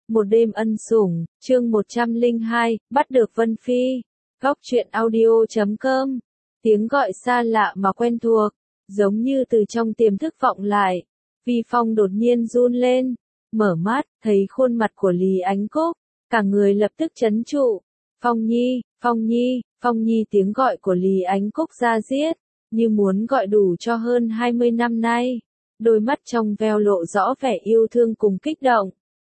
Một đêm ân sủng, chương 102, bắt được Vân Phi. Góc truyện audio.com. Tiếng gọi xa lạ mà quen thuộc, giống như từ trong tiềm thức vọng lại. Vi Phong đột nhiên run lên, mở mắt, thấy khuôn mặt của Lý Ánh Cúc, cả người lập tức trấn trụ. Phong Nhi, Phong Nhi, Phong Nhi, tiếng gọi của Lý Ánh Cúc ra diết, như muốn gọi đủ cho hơn 20 năm nay. Đôi mắt trong veo lộ rõ vẻ yêu thương cùng kích động.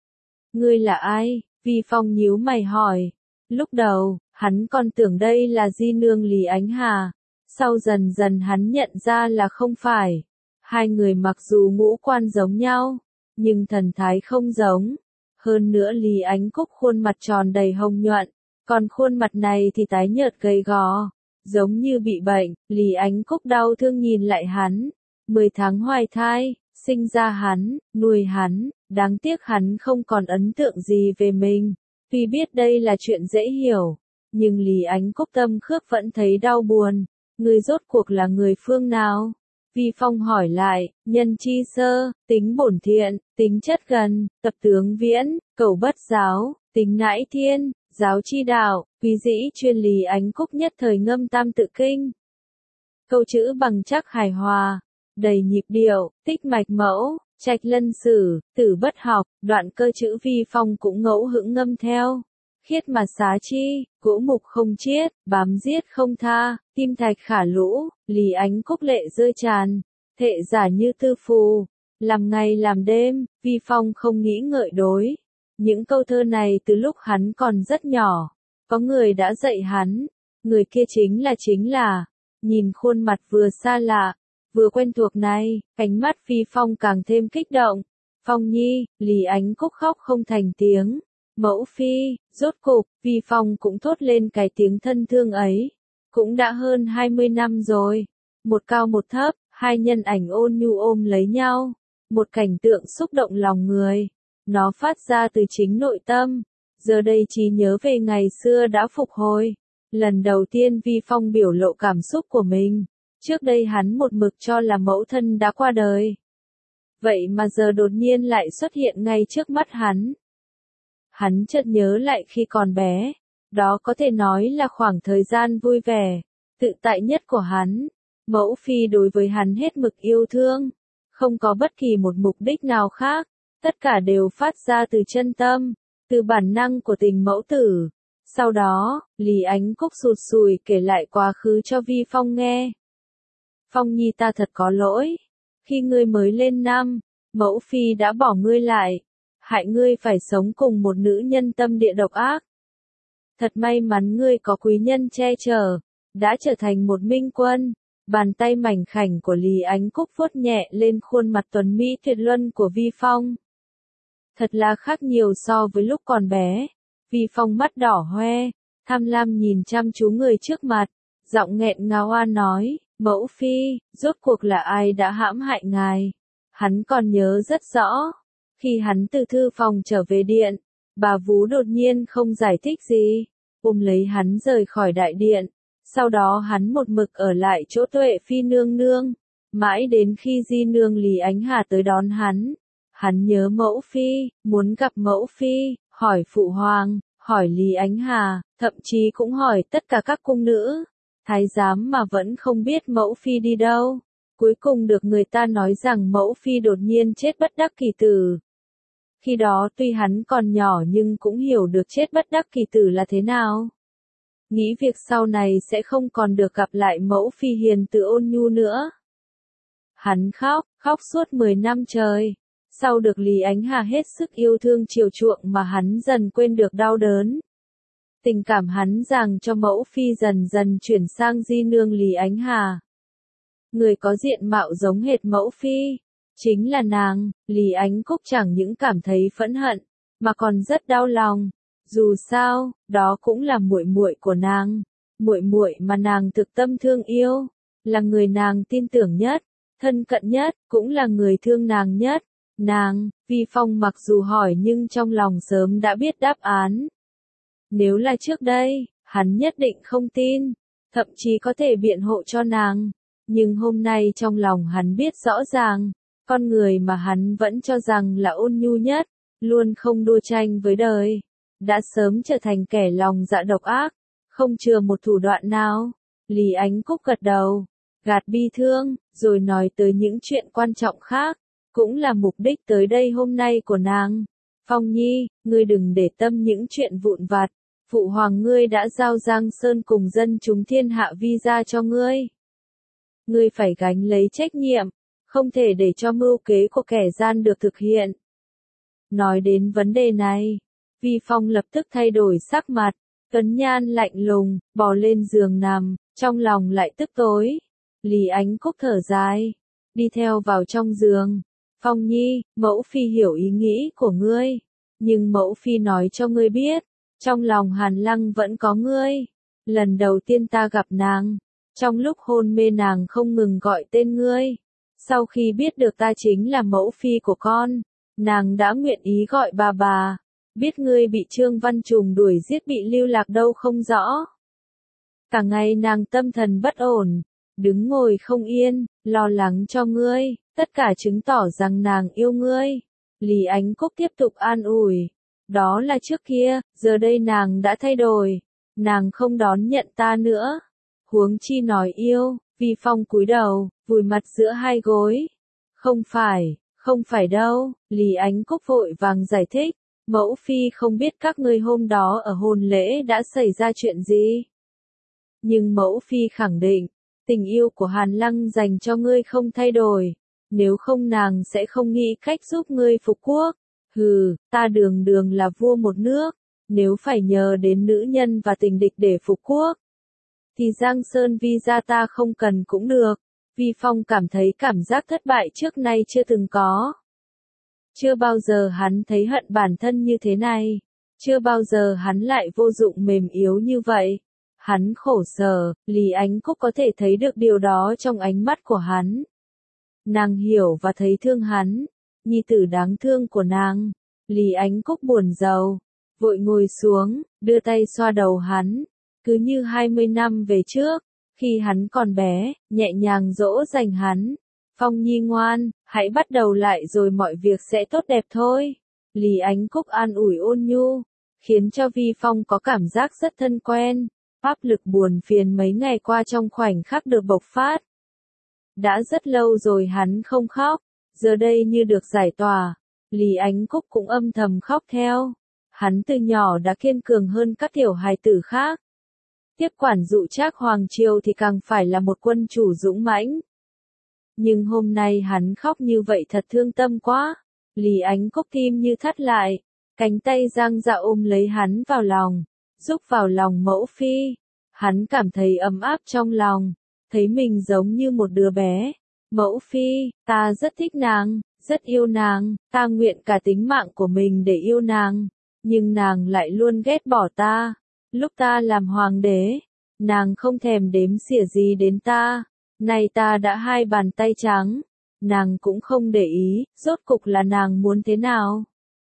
Ngươi là ai? Vi Phong nhíu mày hỏi. Lúc đầu, hắn còn tưởng đây là di nương Lý Ánh Hà. Sau dần dần hắn nhận ra là không phải. Hai người mặc dù ngũ quan giống nhau, nhưng thần thái không giống. Hơn nữa Lý Ánh Cúc khuôn mặt tròn đầy hồng nhuận, còn khuôn mặt này thì tái nhợt gầy gò, giống như bị bệnh. Lý Ánh Cúc đau thương nhìn lại hắn. 10 tháng hoài thai, sinh ra hắn, nuôi hắn, đáng tiếc hắn không còn ấn tượng gì về mình. Tuy biết đây là chuyện dễ hiểu, nhưng Lý Ánh Cúc tâm khước vẫn thấy đau buồn. Người rốt cuộc là người phương nào? Vi Phong hỏi lại. Nhân chi sơ, tính bổn thiện, tính chất gần, tập tướng viễn, cầu bất giáo, tính nãi thiên, giáo chi đạo, quý dĩ chuyên. Lý Ánh Cúc nhất thời ngâm tam tự kinh. Câu chữ bằng chắc hài hòa, đầy nhịp điệu, tích mạch mẫu, trạch lân sử, tử bất học. Đoạn cơ chữ Vi Phong cũng ngẫu hững ngâm theo. Khiết mà xá chi, cũ mục không chiết, bám giết không tha, tim thạch khả lũ. Lý Ánh Cúc lệ rơi tràn, thệ giả như tư phù. Làm ngày làm đêm, Vi Phong không nghĩ ngợi đối. Những câu thơ này từ lúc hắn còn rất nhỏ, có người đã dạy hắn. Người kia chính là, nhìn khuôn mặt vừa xa lạ, vừa quen thuộc này, ánh mắt Vi Phong càng thêm kích động. Phong Nhi, Lý Ánh Cúc khóc không thành tiếng. Mẫu phi, rốt cục, Vi Phong cũng thốt lên cái tiếng thân thương ấy. Cũng đã hơn 20 năm rồi. Một cao một thấp, hai nhân ảnh ôn nhu ôm lấy nhau. Một cảnh tượng xúc động lòng người. Nó phát ra từ chính nội tâm. Giờ đây trí nhớ về ngày xưa đã phục hồi. Lần đầu tiên Vi Phong biểu lộ cảm xúc của mình. Trước đây hắn một mực cho là mẫu thân đã qua đời. Vậy mà giờ đột nhiên lại xuất hiện ngay trước mắt hắn. Hắn chợt nhớ lại khi còn bé. Đó có thể nói là khoảng thời gian vui vẻ, tự tại nhất của hắn. Mẫu phi đối với hắn hết mực yêu thương. Không có bất kỳ một mục đích nào khác. Tất cả đều phát ra từ chân tâm, từ bản năng của tình mẫu tử. Sau đó, Lý Ánh Cúc sụt sùi kể lại quá khứ cho Vi Phong nghe. Phong Nhi, ta thật có lỗi. Khi ngươi mới lên năm, mẫu phi đã bỏ ngươi lại. Hại ngươi phải sống cùng một nữ nhân tâm địa độc ác. Thật may mắn ngươi có quý nhân che chở, đã trở thành một minh quân. Bàn tay mảnh khảnh của Lý Ánh Cúc vuốt nhẹ lên khuôn mặt tuấn mỹ tuyệt luân của Vi Phong. Thật là khác nhiều so với lúc còn bé. Vi Phong mắt đỏ hoe, tham lam nhìn chăm chú người trước mặt, giọng nghẹn ngào oan nói, mẫu phi, rốt cuộc là ai đã hãm hại ngài? Hắn còn nhớ rất rõ. Khi hắn từ thư phòng trở về điện, bà Vú đột nhiên không giải thích gì, ôm lấy hắn rời khỏi đại điện. Sau đó hắn một mực ở lại chỗ Tuệ Phi nương nương, mãi đến khi di nương Lý Ánh Hà tới đón hắn. Hắn nhớ mẫu phi, muốn gặp mẫu phi, hỏi phụ hoàng, hỏi Lý Ánh Hà, thậm chí cũng hỏi tất cả các cung nữ, thái giám mà vẫn không biết mẫu phi đi đâu. Cuối cùng được người ta nói rằng mẫu phi đột nhiên chết bất đắc kỳ tử. Khi đó tuy hắn còn nhỏ nhưng cũng hiểu được chết bất đắc kỳ tử là thế nào. Nghĩ việc sau này sẽ không còn được gặp lại mẫu phi hiền từ ôn nhu nữa. Hắn khóc suốt 10 năm trời. Sau được Lý Ánh Hà hết sức yêu thương chiều chuộng mà hắn dần quên được đau đớn. Tình cảm hắn dành cho mẫu phi dần dần chuyển sang di nương Lý Ánh Hà. Người có diện mạo giống hệt mẫu phi, chính là nàng. Lý Ánh Cúc chẳng những cảm thấy phẫn hận, mà còn rất đau lòng. Dù sao, đó cũng là muội muội của nàng, muội muội mà nàng thực tâm thương yêu, là người nàng tin tưởng nhất, thân cận nhất, cũng là người thương nàng nhất. Nàng, Vi Phong mặc dù hỏi nhưng trong lòng sớm đã biết đáp án. Nếu là trước đây, hắn nhất định không tin, thậm chí có thể biện hộ cho nàng. Nhưng hôm nay trong lòng hắn biết rõ ràng, con người mà hắn vẫn cho rằng là ôn nhu nhất, luôn không đua tranh với đời, đã sớm trở thành kẻ lòng dạ độc ác, không chừa một thủ đoạn nào. Lý Ánh Cúc gật đầu, gạt bi thương, rồi nói tới những chuyện quan trọng khác, cũng là mục đích tới đây hôm nay của nàng. Phong Nhi, ngươi đừng để tâm những chuyện vụn vặt, phụ hoàng ngươi đã giao Giang Sơn cùng dân chúng thiên hạ vi ra cho ngươi. Ngươi phải gánh lấy trách nhiệm, không thể để cho mưu kế của kẻ gian được thực hiện. Nói đến vấn đề này, Vi Phong lập tức thay đổi sắc mặt, tuấn nhan lạnh lùng, bò lên giường nằm, trong lòng lại tức tối. Lý Ánh Cúc thở dài, đi theo vào trong giường. Phong Nhi, mẫu phi hiểu ý nghĩ của ngươi, nhưng mẫu phi nói cho ngươi biết, trong lòng Hàn Lăng vẫn có ngươi. Lần đầu tiên ta gặp nàng, trong lúc hôn mê nàng không ngừng gọi tên ngươi. Sau khi biết được ta chính là mẫu phi của con, nàng đã nguyện ý gọi bà. Biết ngươi bị Trương Văn Trùng đuổi giết bị lưu lạc đâu không rõ. Cả ngày nàng tâm thần bất ổn, đứng ngồi không yên, lo lắng cho ngươi, tất cả chứng tỏ rằng nàng yêu ngươi. Lý Ánh Cúc tiếp tục an ủi. Đó là trước kia, giờ đây nàng đã thay đổi. Nàng không đón nhận ta nữa. Huống chi nói yêu, Vi Phong cúi đầu, vùi mặt giữa hai gối. Không phải đâu, Lý Ánh Cúc vội vàng giải thích. Mẫu phi không biết các ngươi hôm đó ở hôn lễ đã xảy ra chuyện gì. Nhưng mẫu phi khẳng định, tình yêu của Hàn Lăng dành cho ngươi không thay đổi. Nếu không nàng sẽ không nghĩ cách giúp ngươi phục quốc. Hừ, ta đường là vua một nước. Nếu phải nhờ đến nữ nhân và tình địch để phục quốc, thì Giang Sơn Vi gia ta không cần cũng được. Vi Phong cảm thấy cảm giác thất bại trước nay chưa từng có. Chưa bao giờ hắn thấy hận bản thân như thế này. Chưa bao giờ hắn lại vô dụng mềm yếu như vậy. Hắn khổ sở, Lý Ánh Cúc có thể thấy được điều đó trong ánh mắt của hắn. Nàng hiểu và thấy thương hắn, nhi tử đáng thương của nàng. Lý Ánh Cúc buồn rầu, vội ngồi xuống, đưa tay xoa đầu hắn, cứ như 20 năm về trước, khi hắn còn bé, nhẹ nhàng dỗ dành hắn. Phong Nhi ngoan, hãy bắt đầu lại rồi mọi việc sẽ tốt đẹp thôi. Lý Ánh Cúc an ủi ôn nhu, khiến cho Vi Phong có cảm giác rất thân quen. Áp lực buồn phiền mấy ngày qua trong khoảnh khắc được bộc phát. Đã rất lâu rồi hắn không khóc, giờ đây như được giải tỏa. Lý Ánh Cúc cũng âm thầm khóc theo. Hắn từ nhỏ đã kiên cường hơn các tiểu hài tử khác. Tiếp quản dụ trác hoàng triều thì càng phải là một quân chủ dũng mãnh. Nhưng hôm nay hắn khóc như vậy thật thương tâm quá. Lý Ánh Cúc tim như thắt lại, cánh tay dang dạo ôm lấy hắn vào lòng, rúc vào lòng mẫu phi. Hắn cảm thấy ấm áp trong lòng, thấy mình giống như một đứa bé. Mẫu phi, ta rất thích nàng, rất yêu nàng, ta nguyện cả tính mạng của mình để yêu nàng, nhưng nàng lại luôn ghét bỏ ta. Lúc ta làm hoàng đế, nàng không thèm đếm xỉa gì đến ta. Nay ta đã hai bàn tay trắng, nàng cũng không để ý, rốt cục là nàng muốn thế nào?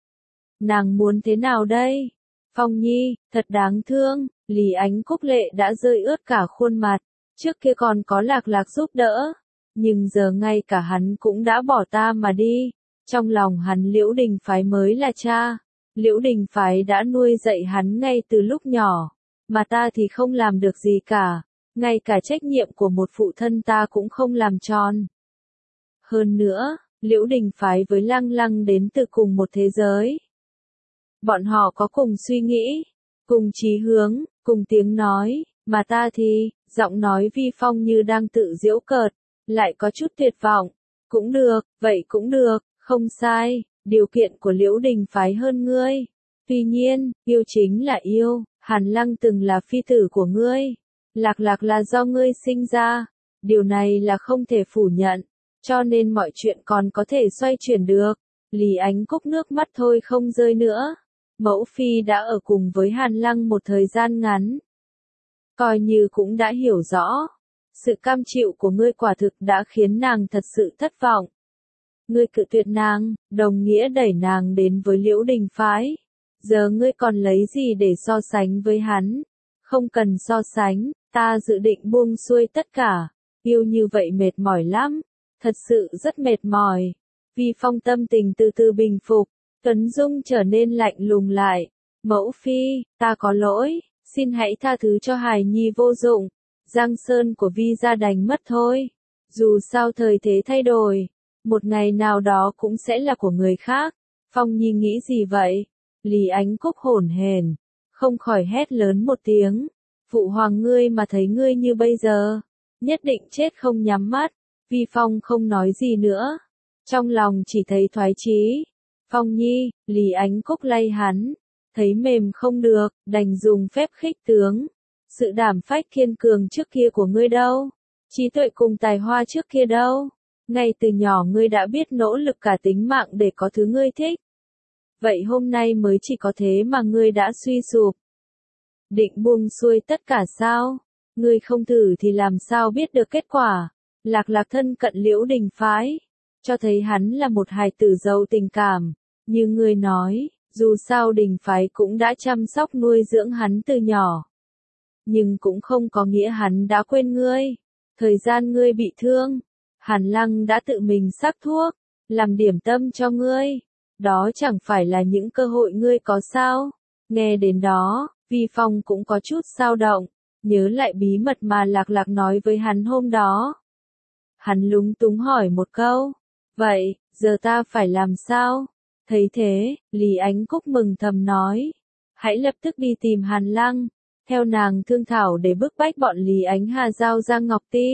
Nàng muốn thế nào đây? Phong Nhi, thật đáng thương. Lý Ánh Cúc lệ đã rơi ướt cả khuôn mặt, trước kia còn có Lạc giúp đỡ, nhưng giờ ngay cả hắn cũng đã bỏ ta mà đi. Trong lòng hắn Liễu Đình Phái mới là cha, Liễu Đình Phái đã nuôi dạy hắn ngay từ lúc nhỏ, mà ta thì không làm được gì cả, ngay cả trách nhiệm của một phụ thân ta cũng không làm tròn. Hơn nữa, Liễu Đình Phái với Lăng Lăng đến từ cùng một thế giới. Bọn họ có cùng suy nghĩ, cùng chí hướng, cùng tiếng nói, mà ta thì, giọng nói Vi Phong như đang tự giễu cợt, lại có chút tuyệt vọng. Cũng được, vậy cũng được, không sai, điều kiện của Liễu Đình Phái hơn ngươi. Tuy nhiên, yêu chính là yêu, Hàn Lăng từng là phi tử của ngươi. Lạc là do ngươi sinh ra, điều này là không thể phủ nhận, cho nên mọi chuyện còn có thể xoay chuyển được. Lý Ánh Cúc nước mắt thôi không rơi nữa. Mẫu phi đã ở cùng với Hàn Lăng một thời gian ngắn, coi như cũng đã hiểu rõ. Sự cam chịu của ngươi quả thực đã khiến nàng thật sự thất vọng. Ngươi cự tuyệt nàng, đồng nghĩa đẩy nàng đến với Liễu Đình Phái. Giờ ngươi còn lấy gì để so sánh với hắn? Không cần so sánh, ta dự định buông xuôi tất cả. Yêu như vậy mệt mỏi lắm, thật sự rất mệt mỏi. Vi Phong tâm tình từ từ bình phục, Tuấn Dung trở nên lạnh lùng lại. Mẫu phi, ta có lỗi, xin hãy tha thứ cho hài nhi vô dụng. Giang sơn của Vi gia đành mất thôi. Dù sao thời thế thay đổi, một ngày nào đó cũng sẽ là của người khác. Phong Nhi nghĩ gì vậy? Lý Ánh Cúc hổn hển, không khỏi hét lớn một tiếng. Phụ hoàng ngươi mà thấy ngươi như bây giờ, nhất định chết không nhắm mắt. Vi Phong không nói gì nữa, trong lòng chỉ thấy thoái chí. Phong Nhi, Lý Ánh Cúc lay hắn, thấy mềm không được, đành dùng phép khích tướng. Sự đảm phách kiên cường trước kia của ngươi đâu? Trí tuệ cùng tài hoa trước kia đâu? Ngay từ nhỏ ngươi đã biết nỗ lực cả tính mạng để có thứ ngươi thích. Vậy hôm nay mới chỉ có thế mà ngươi đã suy sụp. Định buông xuôi tất cả sao? Ngươi không thử thì làm sao biết được kết quả? Lạc Lạc thân cận Liễu Đình phái, cho thấy hắn là một hài tử giàu tình cảm. Như ngươi nói, dù sao Đình phái cũng đã chăm sóc nuôi dưỡng hắn từ nhỏ. Nhưng cũng không có nghĩa hắn đã quên ngươi. Thời gian ngươi bị thương, Hàn Lăng đã tự mình sắc thuốc, làm điểm tâm cho ngươi. Đó chẳng phải là những cơ hội ngươi có sao? Nghe đến đó, Vi Phong cũng có chút dao động, nhớ lại bí mật mà Lạc Lạc nói với hắn hôm đó. Hắn lúng túng hỏi một câu, vậy, giờ ta phải làm sao? Thấy thế, Lý Ánh Cúc mừng thầm nói, hãy lập tức đi tìm Hàn Lăng, theo nàng thương thảo để bức bách bọn Lý Ánh Hà giao ra Ngọc Ti.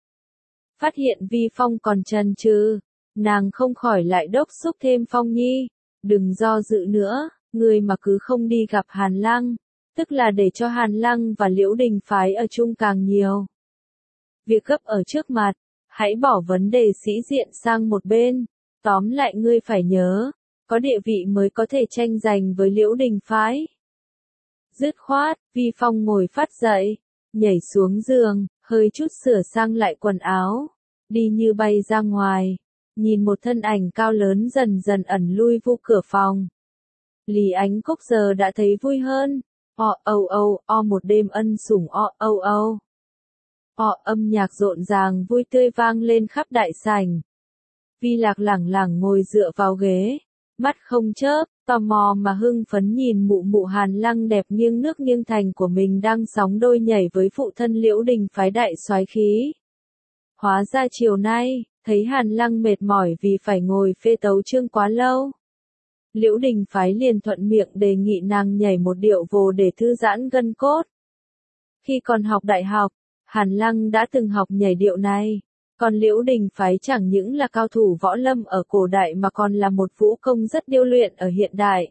Phát hiện Vi Phong còn chần chừ, nàng không khỏi lại đốc thúc thêm Phong Nhi, đừng do dự nữa, ngươi mà cứ không đi gặp Hàn Lăng, tức là để cho Hàn Lăng và Liễu Đình phái ở chung càng nhiều. Việc gấp ở trước mặt, hãy bỏ vấn đề sĩ diện sang một bên, tóm lại ngươi phải nhớ, có địa vị mới có thể tranh giành với Liễu Đình phái. Dứt khoát, Vi Phong ngồi phát dậy, nhảy xuống giường, hơi chút sửa sang lại quần áo, đi như bay ra ngoài, nhìn một thân ảnh cao lớn dần dần ẩn lui vu cửa phòng. Lý Ánh Cúc giờ đã thấy vui hơn, một đêm ân sủng âm nhạc rộn ràng vui tươi vang lên khắp đại sảnh. Vi Lạc lẳng lẳng ngồi dựa vào ghế, mắt không chớp, tò mò mà hưng phấn nhìn mụ mụ Hàn Lăng đẹp nghiêng nước nghiêng thành của mình đang sóng đôi nhảy với phụ thân Liễu Đình phái đại soái khí. Hóa ra chiều nay, thấy Hàn Lăng mệt mỏi vì phải ngồi phê tấu chương quá lâu. Liễu Đình phái liền thuận miệng đề nghị nàng nhảy một điệu vồ để thư giãn gân cốt. Khi còn học đại học, Hàn Lăng đã từng học nhảy điệu này. Còn Liễu Đình phái chẳng những là cao thủ võ lâm ở cổ đại mà còn là một vũ công rất điêu luyện ở hiện đại.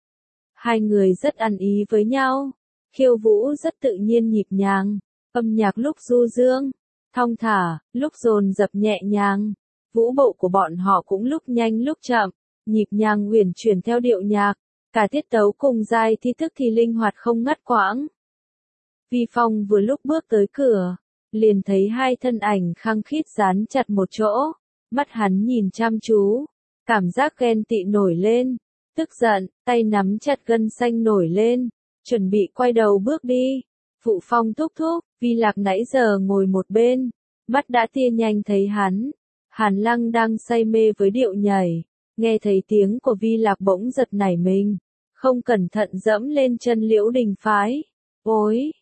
Hai người rất ăn ý với nhau, khiêu vũ rất tự nhiên nhịp nhàng, âm nhạc lúc du dương, thong thả, lúc dồn dập nhẹ nhàng, vũ bộ của bọn họ cũng lúc nhanh lúc chậm, nhịp nhàng uyển chuyển theo điệu nhạc, cả tiết tấu cùng giai thi thức thì linh hoạt không ngắt quãng. Vi Phong vừa lúc bước tới cửa, liền thấy hai thân ảnh khăng khít dán chặt một chỗ, mắt hắn nhìn chăm chú, cảm giác ghen tị nổi lên, tức giận, tay nắm chặt gân xanh nổi lên, chuẩn bị quay đầu bước đi. Phụ Phong thúc thúc, Vi Lạc nãy giờ ngồi một bên, mắt đã tia nhanh thấy hắn. Hàn Lăng đang say mê với điệu nhảy, nghe thấy tiếng của Vi Lạc bỗng giật nảy mình, không cẩn thận dẫm lên chân Liễu Đình phái. Ôi,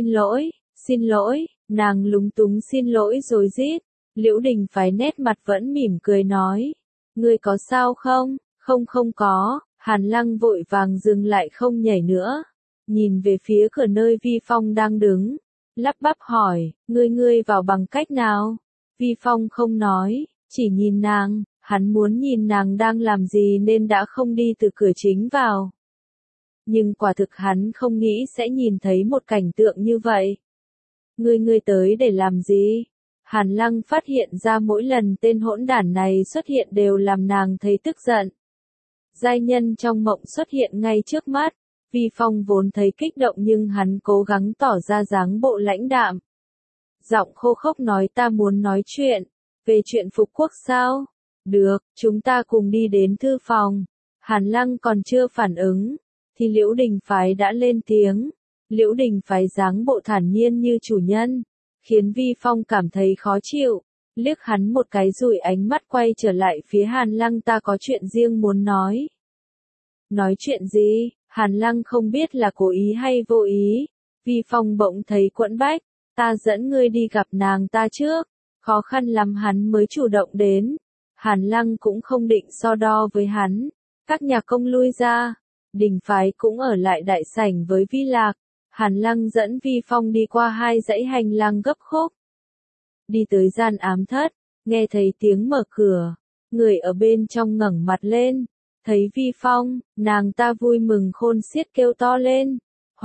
xin lỗi, nàng lúng túng xin lỗi rồi rít. Liễu Đình phái nét mặt vẫn mỉm cười nói, ngươi có sao không? Không có. Hàn Lăng vội vàng dừng lại không nhảy nữa, nhìn về phía cửa nơi Vi Phong đang đứng, lắp bắp hỏi, ngươi vào bằng cách nào? Vi Phong không nói, chỉ nhìn nàng, hắn muốn nhìn nàng đang làm gì nên đã không đi từ cửa chính vào. Nhưng quả thực hắn không nghĩ sẽ nhìn thấy một cảnh tượng như vậy. Ngươi tới để làm gì? Hàn Lăng phát hiện ra mỗi lần tên hỗn đản này xuất hiện đều làm nàng thấy tức giận. Giai nhân trong mộng xuất hiện ngay trước mắt, Vi Phong vốn thấy kích động nhưng hắn cố gắng tỏ ra dáng bộ lãnh đạm. Giọng khô khốc nói ta muốn nói chuyện, về chuyện phục quốc sao? Được, chúng ta cùng đi đến thư phòng. Hàn Lăng còn chưa phản ứng, thì Liễu Đình phái đã lên tiếng. Liễu Đình phái dáng bộ thản nhiên như chủ nhân, khiến Vi Phong cảm thấy khó chịu, liếc hắn một cái rồi ánh mắt quay trở lại phía Hàn Lăng ta có chuyện riêng muốn nói. Nói chuyện gì? Hàn Lăng không biết là cố ý hay vô ý. Vi Phong bỗng thấy quẫn bách, ta dẫn ngươi đi gặp nàng ta trước. Khó khăn lắm hắn mới chủ động đến. Hàn Lăng cũng không định so đo với hắn. Các nhà công lui ra. Đình phái cũng ở lại đại sảnh với Vi Lạc. Hàn Lăng dẫn Vi Phong đi qua hai dãy hành lang gấp khúc. Đi tới gian ám thất, nghe thấy tiếng mở cửa. Người ở bên trong ngẩng mặt lên. Thấy Vi Phong, nàng ta vui mừng khôn xiết kêu to lên.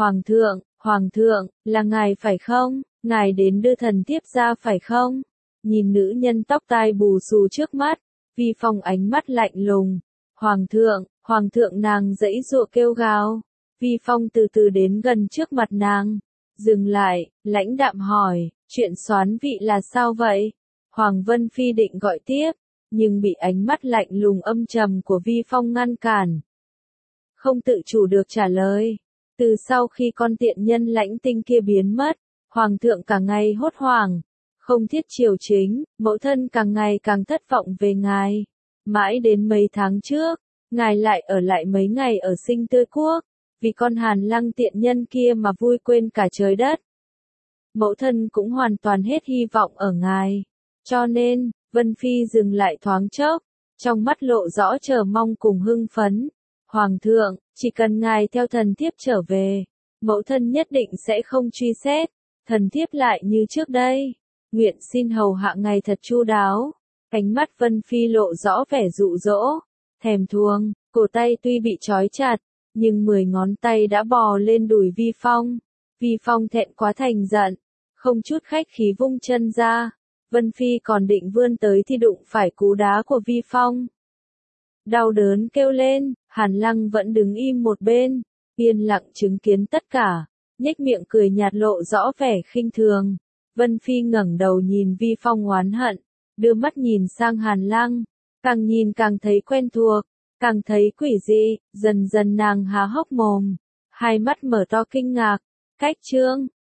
Hoàng thượng, là ngài phải không? Ngài đến đưa thần thiếp ra phải không? Nhìn nữ nhân tóc tai bù xù trước mắt, Vi Phong ánh mắt lạnh lùng. Hoàng thượng nàng giãy giụa kêu gào. Vi Phong từ từ đến gần trước mặt nàng. Dừng lại, lãnh đạm hỏi, chuyện soán vị là sao vậy? Hoàng Vân Phi định gọi tiếp, nhưng bị ánh mắt lạnh lùng âm trầm của Vi Phong ngăn cản. Không tự chủ được trả lời. Từ sau khi con tiện nhân Lãnh Tinh kia biến mất, Hoàng thượng cả ngày hốt hoảng, không thiết triều chính, mẫu thân càng ngày càng thất vọng về ngài. Mãi đến mấy tháng trước, ngài lại ở lại mấy ngày ở Sinh Tươi Quốc, vì con Hàn Lăng tiện nhân kia mà vui quên cả trời đất. Mẫu thân cũng hoàn toàn hết hy vọng ở ngài. Cho nên, Vân Phi dừng lại thoáng chốc, trong mắt lộ rõ chờ mong cùng hưng phấn. Hoàng thượng, chỉ cần ngài theo thần thiếp trở về, mẫu thân nhất định sẽ không truy xét, thần thiếp lại như trước đây. Nguyện xin hầu hạ ngài thật chu đáo. Cánh mắt Vân Phi lộ rõ vẻ dụ dỗ, thèm thuồng, cổ tay tuy bị trói chặt, nhưng 10 ngón tay đã bò lên đùi Vi Phong. Vi Phong thẹn quá thành giận, không chút khách khí vung chân ra. Vân Phi còn định vươn tới thì đụng phải cú đá của Vi Phong. Đau đớn kêu lên, Hàn Lăng vẫn đứng im một bên, yên lặng chứng kiến tất cả, nhếch miệng cười nhạt lộ rõ vẻ khinh thường. Vân Phi ngẩng đầu nhìn Vi Phong oán hận, đưa mắt nhìn sang Hàn Lăng, càng nhìn càng thấy quen thuộc, càng thấy quỷ dị, dần dần nàng há hốc mồm, hai mắt mở to kinh ngạc, cách trương,